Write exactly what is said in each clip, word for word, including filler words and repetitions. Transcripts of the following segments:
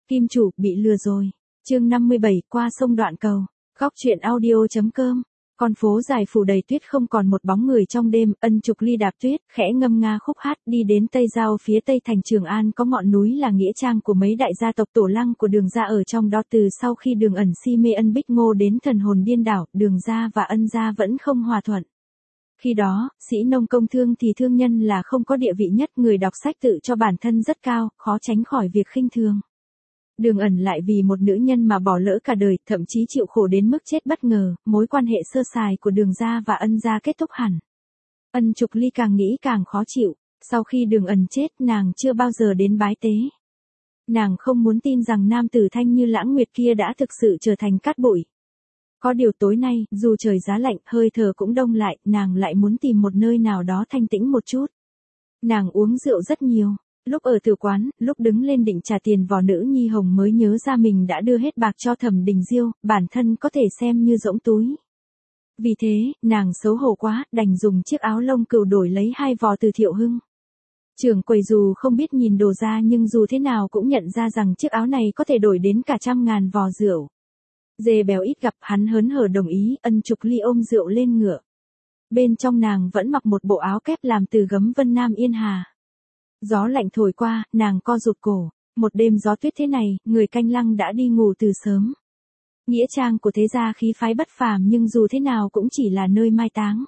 Kim chủ, bị lừa rồi. Chương năm mươi bảy, qua sông đoạn cầu. Góc truyện audio.com. Con phố dài phủ đầy tuyết không còn một bóng người trong đêm, Ân Trục Ly đạp tuyết, khẽ ngâm nga khúc hát, đi đến Tây Giao phía tây thành Trường An có ngọn núi là nghĩa trang của mấy đại gia tộc tổ lăng của Đường gia ở trong đó. Từ sau khi Đường Ẩn si mê Ân Bích Ngô đến thần hồn điên đảo, Đường gia và Ân gia vẫn không hòa thuận. Khi đó, sĩ nông công thương thì thương nhân là không có địa vị nhất, người đọc sách tự cho bản thân rất cao, khó tránh khỏi việc khinh thường. Đường Ẩn lại vì một nữ nhân mà bỏ lỡ cả đời, thậm chí chịu khổ đến mức chết bất ngờ, mối quan hệ sơ sài của Đường gia và Ân gia kết thúc hẳn. Ân Trục Ly càng nghĩ càng khó chịu, sau khi Đường Ẩn chết nàng chưa bao giờ đến bái tế. Nàng không muốn tin rằng nam tử thanh như Lãng Nguyệt kia đã thực sự trở thành cát bụi. Có điều tối nay, dù trời giá lạnh, hơi thở cũng đông lại, nàng lại muốn tìm một nơi nào đó thanh tĩnh một chút. Nàng uống rượu rất nhiều. Lúc ở tử quán, lúc đứng lên định trả tiền vò Nữ Nhi Hồng mới nhớ ra mình đã đưa hết bạc cho Thẩm Đình Diêu, bản thân có thể xem như rỗng túi. Vì thế, nàng xấu hổ quá, đành dùng chiếc áo lông cừu đổi lấy hai vò từ Thiệu Hưng. Trưởng quầy dù không biết nhìn đồ ra nhưng dù thế nào cũng nhận ra rằng chiếc áo này có thể đổi đến cả trăm ngàn vò rượu. Dê Béo ít gặp, hắn hớn hở đồng ý. Ân Trục Ly ôm rượu lên ngựa. Bên trong nàng vẫn mặc một bộ áo kép làm từ gấm Vân Nam Yên Hà. Gió lạnh thổi qua, nàng co rụt cổ. Một đêm gió tuyết thế này, người canh lăng đã đi ngủ từ sớm. Nghĩa trang của thế gia khí phái bất phàm nhưng dù thế nào cũng chỉ là nơi mai táng.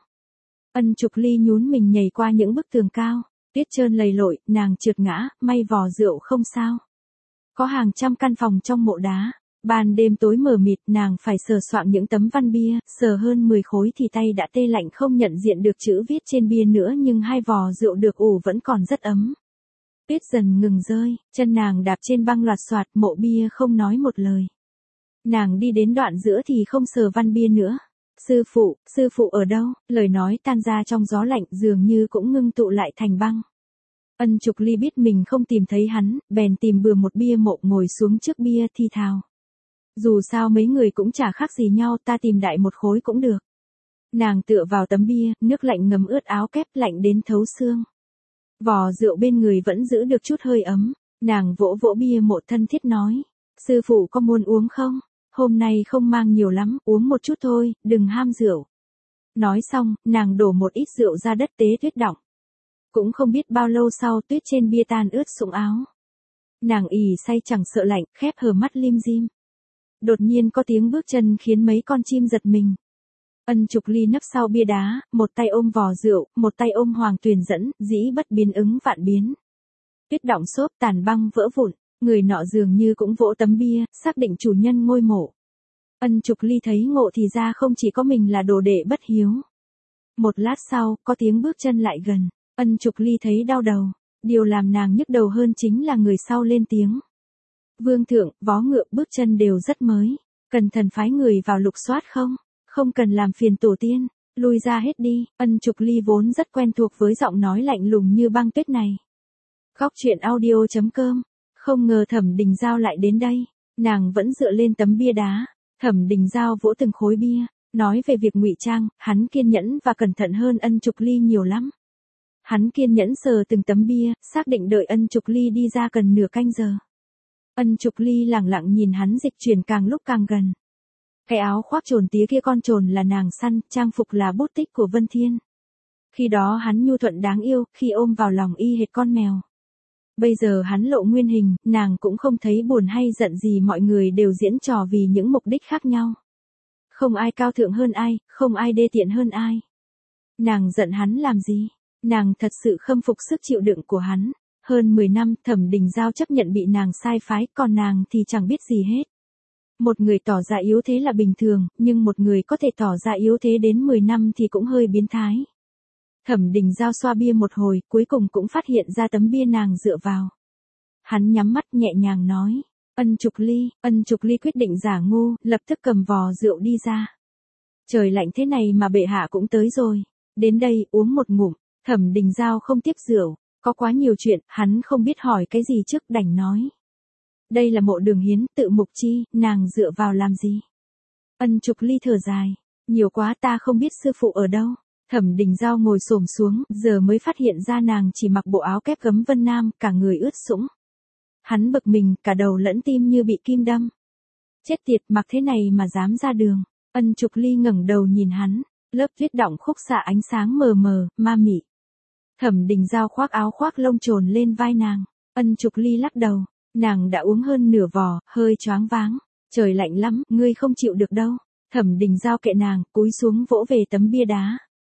Ân Trục Ly nhún mình nhảy qua những bức tường cao. Tuyết trơn lầy lội, nàng trượt ngã, may vò rượu không sao. Có hàng trăm căn phòng trong mộ đá. Ban đêm tối mờ mịt, nàng phải sờ soạng những tấm văn bia, sờ hơn mười khối thì tay đã tê lạnh không nhận diện được chữ viết trên bia nữa, nhưng hai vò rượu được ủ vẫn còn rất ấm. Tuyết dần ngừng rơi, chân nàng đạp trên băng loạt soạt, mộ bia không nói một lời. Nàng đi đến đoạn giữa thì không sờ văn bia nữa. Sư phụ, sư phụ ở đâu? Lời nói tan ra trong gió lạnh dường như cũng ngưng tụ lại thành băng. Ân Trục Ly biết mình không tìm thấy hắn, bèn tìm bừa một bia mộ ngồi xuống trước bia thì thào. Dù sao mấy người cũng chả khác gì nhau, ta tìm đại một khối cũng được. Nàng tựa vào tấm bia, nước lạnh ngấm ướt áo kép, lạnh đến thấu xương. Vò rượu bên người vẫn giữ được chút hơi ấm. Nàng vỗ vỗ bia mộ thân thiết nói. Sư phụ có muốn uống không? Hôm nay không mang nhiều lắm, uống một chút thôi, đừng ham rượu. Nói xong, nàng đổ một ít rượu ra đất tế tuyết đọng. Cũng không biết bao lâu sau tuyết trên bia tan ướt sũng áo. Nàng ì say chẳng sợ lạnh, khép hờ mắt lim dim. Đột nhiên có tiếng bước chân khiến mấy con chim giật mình. Ân Trục Ly nấp sau bia đá, một tay ôm vò rượu, một tay ôm Hoàng Tuyền Dẫn, dĩ bất biến ứng vạn biến. Tuyết đọng xốp tàn băng vỡ vụn, người nọ dường như cũng vỗ tấm bia, xác định chủ nhân ngôi mộ. Ân Trục Ly thấy ngộ thì ra không chỉ có mình là đồ đệ bất hiếu. Một lát sau, có tiếng bước chân lại gần, Ân Trục Ly thấy đau đầu. Điều làm nàng nhức đầu hơn chính là người sau lên tiếng. Vương thượng, vó ngựa bước chân đều rất mới. Cần thần phái người vào lục soát không? Không cần làm phiền tổ tiên. Lui ra hết đi. Ân Trục Ly vốn rất quen thuộc với giọng nói lạnh lùng như băng tuyết này. Góc truyện audio.com. Không ngờ Thẩm Đình Giao lại đến đây. Nàng vẫn dựa lên tấm bia đá. Thẩm Đình Giao vỗ từng khối bia. Nói về việc ngụy trang, hắn kiên nhẫn và cẩn thận hơn Ân Trục Ly nhiều lắm. Hắn kiên nhẫn sờ từng tấm bia, xác định đợi Ân Trục Ly đi ra cần nửa canh giờ. Ân Trục Ly lẳng lặng nhìn hắn dịch chuyển càng lúc càng gần. Cái áo khoác trồn tía kia con trồn là nàng săn, trang phục là bút tích của Vân Thiên. Khi đó hắn nhu thuận đáng yêu, khi ôm vào lòng y hệt con mèo. Bây giờ hắn lộ nguyên hình, nàng cũng không thấy buồn hay giận gì, mọi người đều diễn trò vì những mục đích khác nhau. Không ai cao thượng hơn ai, không ai đê tiện hơn ai. Nàng giận hắn làm gì? Nàng thật sự khâm phục sức chịu đựng của hắn. Hơn mười năm, Thẩm Đình Giao chấp nhận bị nàng sai phái, còn nàng thì chẳng biết gì hết. Một người tỏ ra yếu thế là bình thường, nhưng một người có thể tỏ ra yếu thế đến mười năm thì cũng hơi biến thái. Thẩm Đình Giao xoa bia một hồi, cuối cùng cũng phát hiện ra tấm bia nàng dựa vào. Hắn nhắm mắt nhẹ nhàng nói. Ân Trục Ly, Ân Trục Ly quyết định giả ngu, lập tức cầm vò rượu đi ra. Trời lạnh thế này mà bệ hạ cũng tới rồi. Đến đây, uống một ngụm. Thẩm Đình Giao không tiếp rượu. Có quá nhiều chuyện, hắn không biết hỏi cái gì trước, đành nói. Đây là mộ Đường Hiến, tự mục chi, nàng dựa vào làm gì? Ân Trục Ly thở dài. Nhiều quá, ta không biết sư phụ ở đâu. Thẩm Đình Giao ngồi xổm xuống, giờ mới phát hiện ra nàng chỉ mặc bộ áo kép gấm Vân Nam, cả người ướt sũng. Hắn bực mình, cả đầu lẫn tim như bị kim đâm. Chết tiệt, mặc thế này mà dám ra đường. Ân Trục Ly ngẩng đầu nhìn hắn, lớp tuyết đọng khúc xạ ánh sáng mờ mờ, ma mị. Thẩm Đình Giao khoác áo khoác lông trồn lên vai nàng. Ân Trục Ly lắc đầu, nàng đã uống hơn nửa vò, hơi choáng váng. Trời lạnh lắm, ngươi không chịu được đâu. Thẩm Đình Giao kệ nàng, cúi xuống vỗ về tấm bia đá.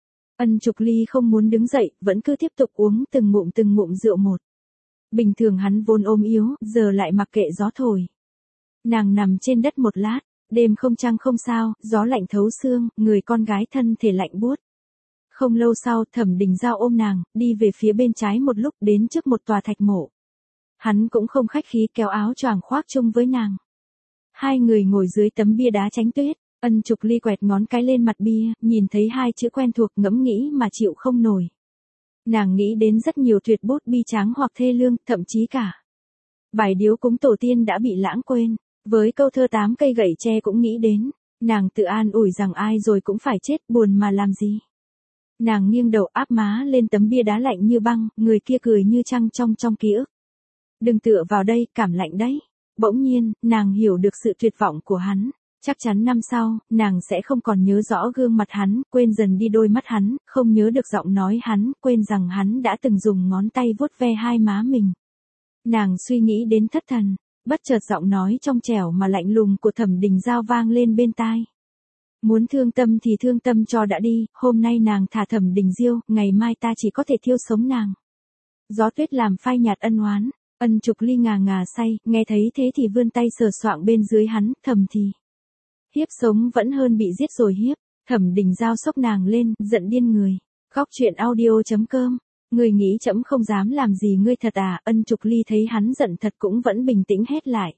Ân Trục Ly không muốn đứng dậy, vẫn cứ tiếp tục uống từng ngụm từng ngụm rượu một. Bình thường hắn vốn ôm yếu, giờ lại mặc kệ gió thổi. Nàng nằm trên đất một lát, đêm không trăng không sao, gió lạnh thấu xương, người con gái thân thể lạnh buốt. Không lâu sau, Thẩm Đình Giao ôm nàng, đi về phía bên trái một lúc đến trước một tòa thạch mộ. Hắn cũng không khách khí kéo áo choàng khoác chung với nàng. Hai người ngồi dưới tấm bia đá tránh tuyết, Ân Trục Ly quẹt ngón cái lên mặt bia, nhìn thấy hai chữ quen thuộc ngẫm nghĩ mà chịu không nổi. Nàng nghĩ đến rất nhiều tuyệt bút bi tráng hoặc thê lương, thậm chí cả bài điếu cúng tổ tiên đã bị lãng quên. Với câu thơ tám cây gậy tre cũng nghĩ đến, nàng tự an ủi rằng ai rồi cũng phải chết, buồn mà làm gì. Nàng nghiêng đầu áp má lên tấm bia đá lạnh như băng, người kia cười như trăng trong trong ký ức. Đừng tựa vào đây, cảm lạnh đấy. Bỗng nhiên, nàng hiểu được sự tuyệt vọng của hắn. Chắc chắn năm sau, nàng sẽ không còn nhớ rõ gương mặt hắn, quên dần đi đôi mắt hắn, không nhớ được giọng nói hắn, quên rằng hắn đã từng dùng ngón tay vuốt ve hai má mình. Nàng suy nghĩ đến thất thần, bất chợt giọng nói trong trẻo mà lạnh lùng của Thẩm Đình Giao vang lên bên tai. Muốn thương tâm thì thương tâm cho đã đi, hôm nay nàng thả Thẩm Đình Diêu, ngày mai ta chỉ có thể thiêu sống nàng. Gió tuyết làm phai nhạt ân oán, Ân Trục Ly ngà ngà say, nghe thấy thế thì vươn tay sờ soạng bên dưới hắn, thầm thì. Hiếp sống vẫn hơn bị giết rồi hiếp. Thẩm Đình Giao xốc nàng lên, giận điên người. Góc truyện audio chấm com. Người nghĩ trẫm không dám làm gì ngươi thật à? Ân Trục Ly thấy hắn giận thật cũng vẫn bình tĩnh hét lại.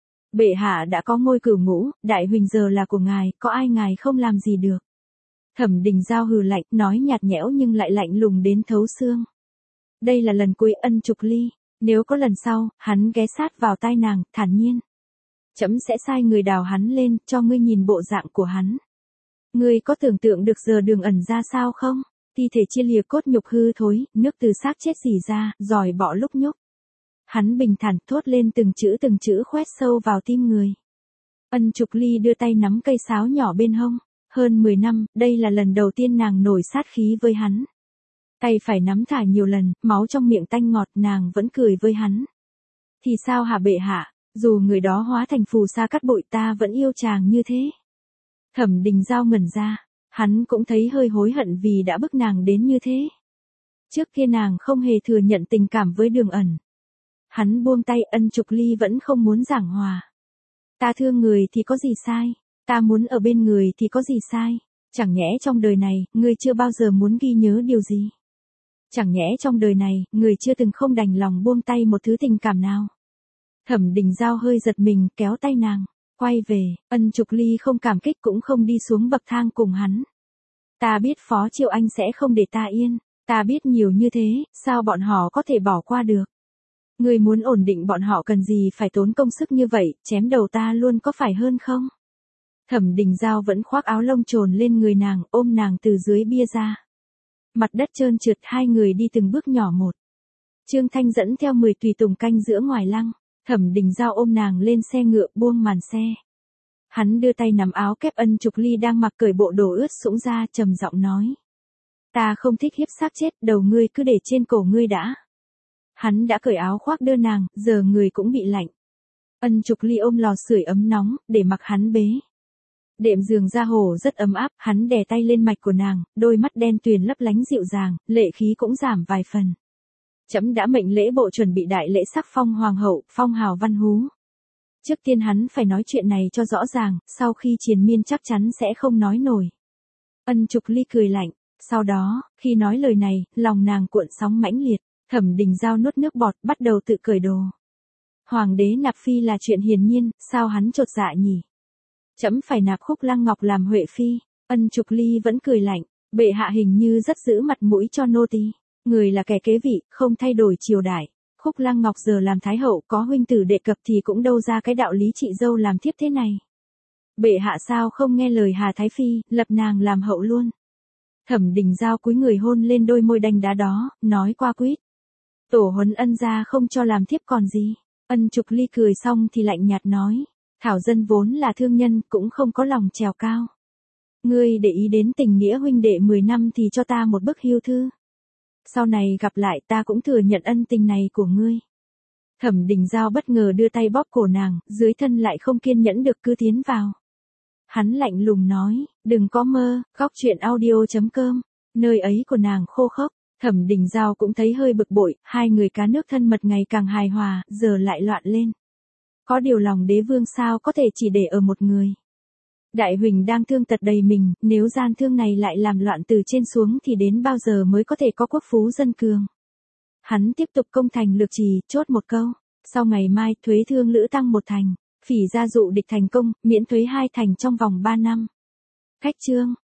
Bệ hạ đã có ngôi cửu ngũ, đại huỳnh giờ là của ngài, có ai ngài không làm gì được. Thẩm Đình Giao hừ lạnh, nói nhạt nhẽo nhưng lại lạnh lùng đến thấu xương. Đây là lần cuối. Ân Trục Ly, nếu có lần sau, hắn ghé sát vào tai nàng, thản nhiên. Trẫm sẽ sai người đào hắn lên, cho ngươi nhìn bộ dạng của hắn. Ngươi có tưởng tượng được giờ Đường Ẩn ra sao không? Thi thể chia lìa, cốt nhục hư thối, nước từ xác chết rỉ ra, giòi bọ lúc nhúc. Hắn bình thản thốt lên từng chữ từng chữ khoét sâu vào tim người. Ân Trục Ly đưa tay nắm cây sáo nhỏ bên hông. Hơn mười năm, đây là lần đầu tiên nàng nổi sát khí với hắn. Tay phải nắm thả nhiều lần, máu trong miệng tanh ngọt, nàng vẫn cười với hắn. Thì sao hả bệ hạ? Dù người đó hóa thành phù sa cát bụi, ta vẫn yêu chàng như thế. Thẩm Đình Giao ngẩn ra, hắn cũng thấy hơi hối hận vì đã bức nàng đến như thế. Trước kia nàng không hề thừa nhận tình cảm với Đường Ẩn. Hắn buông tay. Ân Trục Ly vẫn không muốn giảng hòa. Ta thương người thì có gì sai, ta muốn ở bên người thì có gì sai, chẳng nhẽ trong đời này, ngươi chưa bao giờ muốn ghi nhớ điều gì. Chẳng nhẽ trong đời này, người chưa từng không đành lòng buông tay một thứ tình cảm nào. Thẩm Đình Giao hơi giật mình, kéo tay nàng, quay về. Ân Trục Ly không cảm kích cũng không đi xuống bậc thang cùng hắn. Ta biết Phó Triệu Anh sẽ không để ta yên, ta biết nhiều như thế, sao bọn họ có thể bỏ qua được. Người muốn ổn định bọn họ cần gì phải tốn công sức như vậy, chém đầu ta luôn có phải hơn không? Thẩm Đình Giao vẫn khoác áo lông trồn lên người nàng, ôm nàng từ dưới bia ra. Mặt đất trơn trượt, hai người đi từng bước nhỏ một. Trương Thanh dẫn theo mười tùy tùng canh giữa ngoài lăng. Thẩm Đình Giao ôm nàng lên xe ngựa, buông màn xe. Hắn đưa tay nắm áo kép Ân Trục Ly đang mặc cởi bộ đồ ướt sũng ra, trầm giọng nói. Ta không thích hiếp xác chết, đầu ngươi cứ để trên cổ ngươi đã. Hắn đã cởi áo khoác đưa nàng, giờ người cũng bị lạnh. Ân Trục Ly ôm lò sưởi ấm nóng, để mặc hắn bế. Đệm giường da hồ rất ấm áp, hắn đè tay lên mạch của nàng, đôi mắt đen tuyền lấp lánh dịu dàng, lệ khí cũng giảm vài phần. Trẫm đã mệnh lễ bộ chuẩn bị đại lễ sắc phong hoàng hậu, phong hào văn hú. Trước tiên hắn phải nói chuyện này cho rõ ràng, sau khi triền miên chắc chắn sẽ không nói nổi. Ân Trục Ly cười lạnh, sau đó, khi nói lời này, lòng nàng cuộn sóng mãnh liệt. Thẩm Đình Giao nuốt nước bọt, bắt đầu tự cởi đồ. Hoàng đế nạp phi là chuyện hiển nhiên, sao hắn chột dạ nhỉ? Trẫm phải nạp Khúc Lăng Ngọc làm huệ phi. Ân Trục Ly vẫn cười lạnh, bệ hạ hình như rất giữ mặt mũi cho nô tỳ. Người là kẻ kế vị, không thay đổi triều đại. Khúc Lăng Ngọc giờ làm thái hậu, có huynh tử đề cập thì cũng đâu ra cái đạo lý chị dâu làm thiếp thế này. Bệ hạ sao không nghe lời Hà Thái Phi, lập nàng làm hậu luôn. Thẩm Đình Giao cúi người hôn lên đôi môi đanh đá đó, nói qua quýt. Tổ huấn Ân gia không cho làm thiếp còn gì. Ân Trục Ly cười xong thì lạnh nhạt nói, Thảo Dân vốn là thương nhân, cũng không có lòng trèo cao. Ngươi để ý đến tình nghĩa huynh đệ mười năm thì cho ta một bức hưu thư. Sau này gặp lại ta cũng thừa nhận ân tình này của ngươi. Thẩm Đình Giao bất ngờ đưa tay bóp cổ nàng, dưới thân lại không kiên nhẫn được cứ tiến vào. Hắn lạnh lùng nói, đừng có mơ, góc chuyện audio chấm com, nơi ấy của nàng khô khốc. Thẩm Đình Giao cũng thấy hơi bực bội, hai người cá nước thân mật ngày càng hài hòa, giờ lại loạn lên. Có điều lòng đế vương sao có thể chỉ để ở một người. Đại Huỳnh đang thương tật đầy mình, nếu gian thương này lại làm loạn từ trên xuống thì đến bao giờ mới có thể có quốc phú dân cường. Hắn tiếp tục công thành lược trì, chốt một câu. Sau ngày mai, thuế thương lữ tăng một thành. Phỉ gia dụ địch thành công, miễn thuế hai thành trong vòng ba năm. Khách chương.